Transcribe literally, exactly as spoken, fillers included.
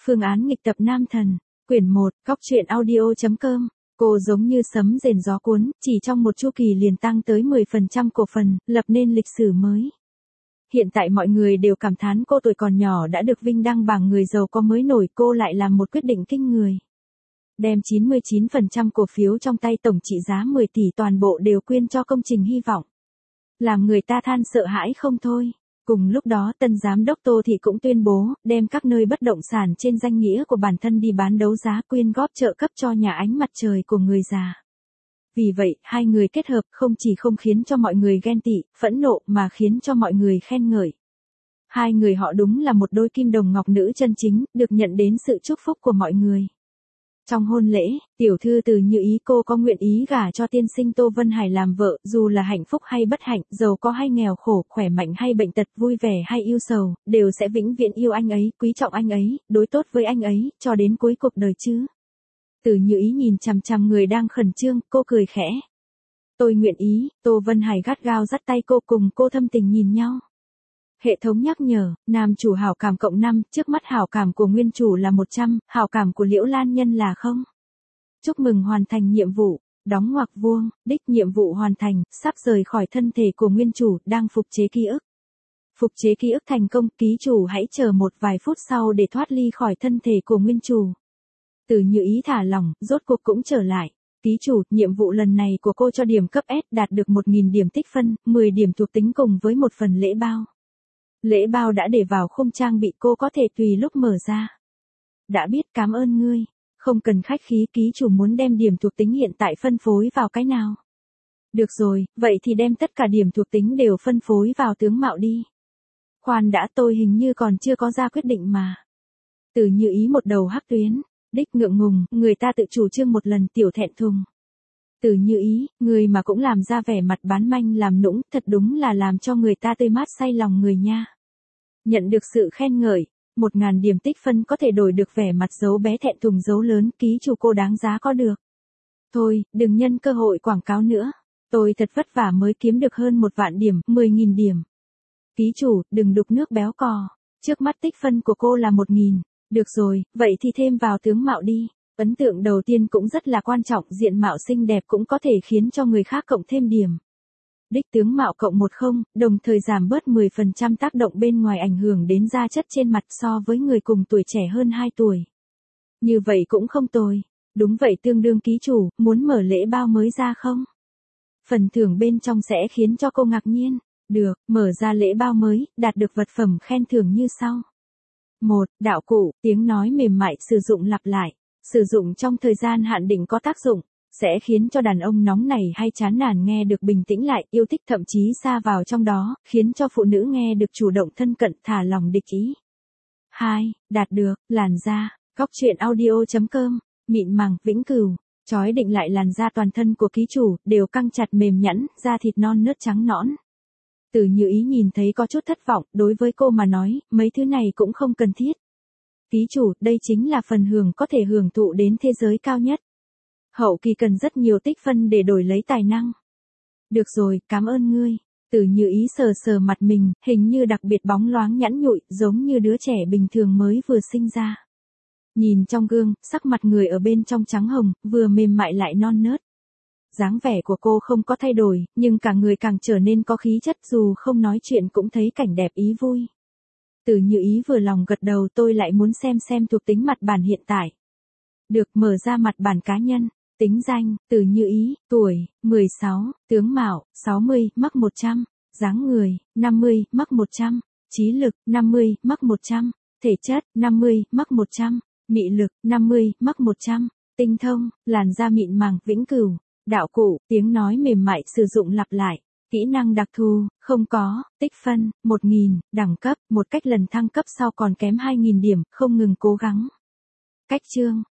Phương án nghịch tập nam thần, quyển một, cóc truyện audio chấm com. Cô giống như sấm rền gió cuốn, chỉ trong một chu kỳ liền tăng tới mười phần trăm cổ phần, lập nên lịch sử mới. Hiện tại mọi người đều cảm thán cô tuổi còn nhỏ đã được vinh đăng bảng người giàu có mới nổi, cô lại làm một quyết định kinh người. Đem chín mươi chín phần trăm cổ phiếu trong tay tổng trị giá mười tỷ toàn bộ đều quyên cho công trình hy vọng. Làm người ta than sợ hãi không thôi. Cùng lúc đó tân giám đốc Tô Thị cũng tuyên bố, đem các nơi bất động sản trên danh nghĩa của bản thân đi bán đấu giá quyên góp trợ cấp cho nhà ánh mặt trời của người già. Vì vậy, hai người kết hợp không chỉ không khiến cho mọi người ghen tị, phẫn nộ mà khiến cho mọi người khen ngợi. Hai người họ đúng là một đôi kim đồng ngọc nữ chân chính, được nhận đến sự chúc phúc của mọi người. Trong hôn lễ, tiểu thư Từ Như Ý cô có nguyện ý gả cho tiên sinh Tô Vân Hải làm vợ, dù là hạnh phúc hay bất hạnh, giàu có hay nghèo khổ, khỏe mạnh hay bệnh tật, vui vẻ hay yêu sầu, đều sẽ vĩnh viễn yêu anh ấy, quý trọng anh ấy, đối tốt với anh ấy, cho đến cuối cuộc đời chứ. Từ Như Ý nhìn chằm chằm người đang khẩn trương, cô cười khẽ. Tôi nguyện ý. Tô Vân Hải gắt gao dắt tay cô, cùng cô thâm tình nhìn nhau. Hệ thống nhắc nhở, nam chủ hảo cảm cộng năm, trước mắt hảo cảm của nguyên chủ là một trăm, hảo cảm của Liễu Lan Nhân là không. Chúc mừng hoàn thành nhiệm vụ, đóng ngoặc vuông, đích nhiệm vụ hoàn thành, sắp rời khỏi thân thể của nguyên chủ, đang phục chế ký ức. Phục chế ký ức thành công, ký chủ hãy chờ một vài phút sau để thoát ly khỏi thân thể của nguyên chủ. Từ Như Ý thả lỏng, rốt cuộc cũng trở lại. Ký chủ, nhiệm vụ lần này của cô cho điểm cấp S đạt được một nghìn điểm tích phân, mười điểm thuộc tính cùng với một phần lễ bao. Lễ bao đã để vào khung trang bị, cô có thể tùy lúc mở ra. Đã biết, cảm ơn ngươi. Không cần khách khí, ký chủ muốn đem điểm thuộc tính hiện tại phân phối vào cái nào? Được rồi, vậy thì đem tất cả điểm thuộc tính đều phân phối vào tướng mạo đi. Khoan đã, tôi hình như còn chưa có ra quyết định mà. Từ Như Ý một đầu hắc tuyến, đích ngượng ngùng, người ta tự chủ trương một lần, tiểu thẹn thùng. Từ Như Ý, người mà cũng làm ra vẻ mặt bán manh làm nũng, thật đúng là làm cho người ta tươi mát say lòng người nha. Nhận được sự khen ngợi, một ngàn điểm tích phân có thể đổi được vẻ mặt dấu bé thẹn thùng dấu lớn, ký chủ cô đáng giá có được. Thôi, đừng nhân cơ hội quảng cáo nữa. Tôi thật vất vả mới kiếm được hơn một vạn điểm, mười nghìn điểm. Ký chủ, đừng đục nước béo cò. Trước mắt tích phân của cô là một nghìn. Được rồi, vậy thì thêm vào tướng mạo đi. Ấn tượng đầu tiên cũng rất là quan trọng, diện mạo xinh đẹp cũng có thể khiến cho người khác cộng thêm điểm. Đích tướng mạo cộng một không, đồng thời giảm bớt mười phần trăm tác động bên ngoài ảnh hưởng đến da chất trên mặt so với người cùng tuổi trẻ hơn hai tuổi. Như vậy cũng không tồi. Đúng vậy, tương đương ký chủ, muốn mở lễ bao mới ra không? Phần thưởng bên trong sẽ khiến cho cô ngạc nhiên. Được, mở ra lễ bao mới, đạt được vật phẩm khen thưởng như sau. một. Đạo cụ, tiếng nói mềm mại sử dụng lặp lại. Sử dụng trong thời gian hạn định có tác dụng, sẽ khiến cho đàn ông nóng nảy hay chán nản nghe được bình tĩnh lại, yêu thích thậm chí sa vào trong đó, khiến cho phụ nữ nghe được chủ động thân cận, thả lòng địch ý. hai. Đạt được, làn da, cóc truyện audio chấm com, mịn màng, vĩnh cửu, chói định lại làn da toàn thân của ký chủ, đều căng chặt mềm nhẵn, da thịt non nớt trắng nõn. Từ Như Ý nhìn thấy có chút thất vọng, đối với cô mà nói, mấy thứ này cũng không cần thiết. Ký chủ, đây chính là phần hưởng có thể hưởng thụ đến thế giới cao nhất. Hậu kỳ cần rất nhiều tích phân để đổi lấy tài năng. Được rồi, cảm ơn ngươi. Từ Như Ý sờ sờ mặt mình, hình như đặc biệt bóng loáng nhẵn nhụi, giống như đứa trẻ bình thường mới vừa sinh ra. Nhìn trong gương, sắc mặt người ở bên trong trắng hồng, vừa mềm mại lại non nớt. Dáng vẻ của cô không có thay đổi, nhưng cả người càng trở nên có khí chất, dù không nói chuyện cũng thấy cảnh đẹp ý vui. Từ Như Ý vừa lòng gật đầu, tôi lại muốn xem xem thuộc tính mặt bản hiện tại. Được, mở ra mặt bản cá nhân. Tính danh, Từ Như Ý, tuổi, mười sáu, tướng mạo, sáu mươi, mắc một trăm, dáng người, năm mươi, mắc một trăm, trí lực, năm mươi, mắc một trăm, thể chất, năm mươi, mắc một trăm, mị lực, năm mươi, mắc một trăm, tinh thông, làn da mịn màng, vĩnh cửu, đạo cụ, tiếng nói mềm mại sử dụng lặp lại. Kỹ năng đặc thù, không có, tích phân, một nghìn, đẳng cấp, một cách lần thăng cấp sau còn kém hai nghìn điểm, không ngừng cố gắng. Cách chương,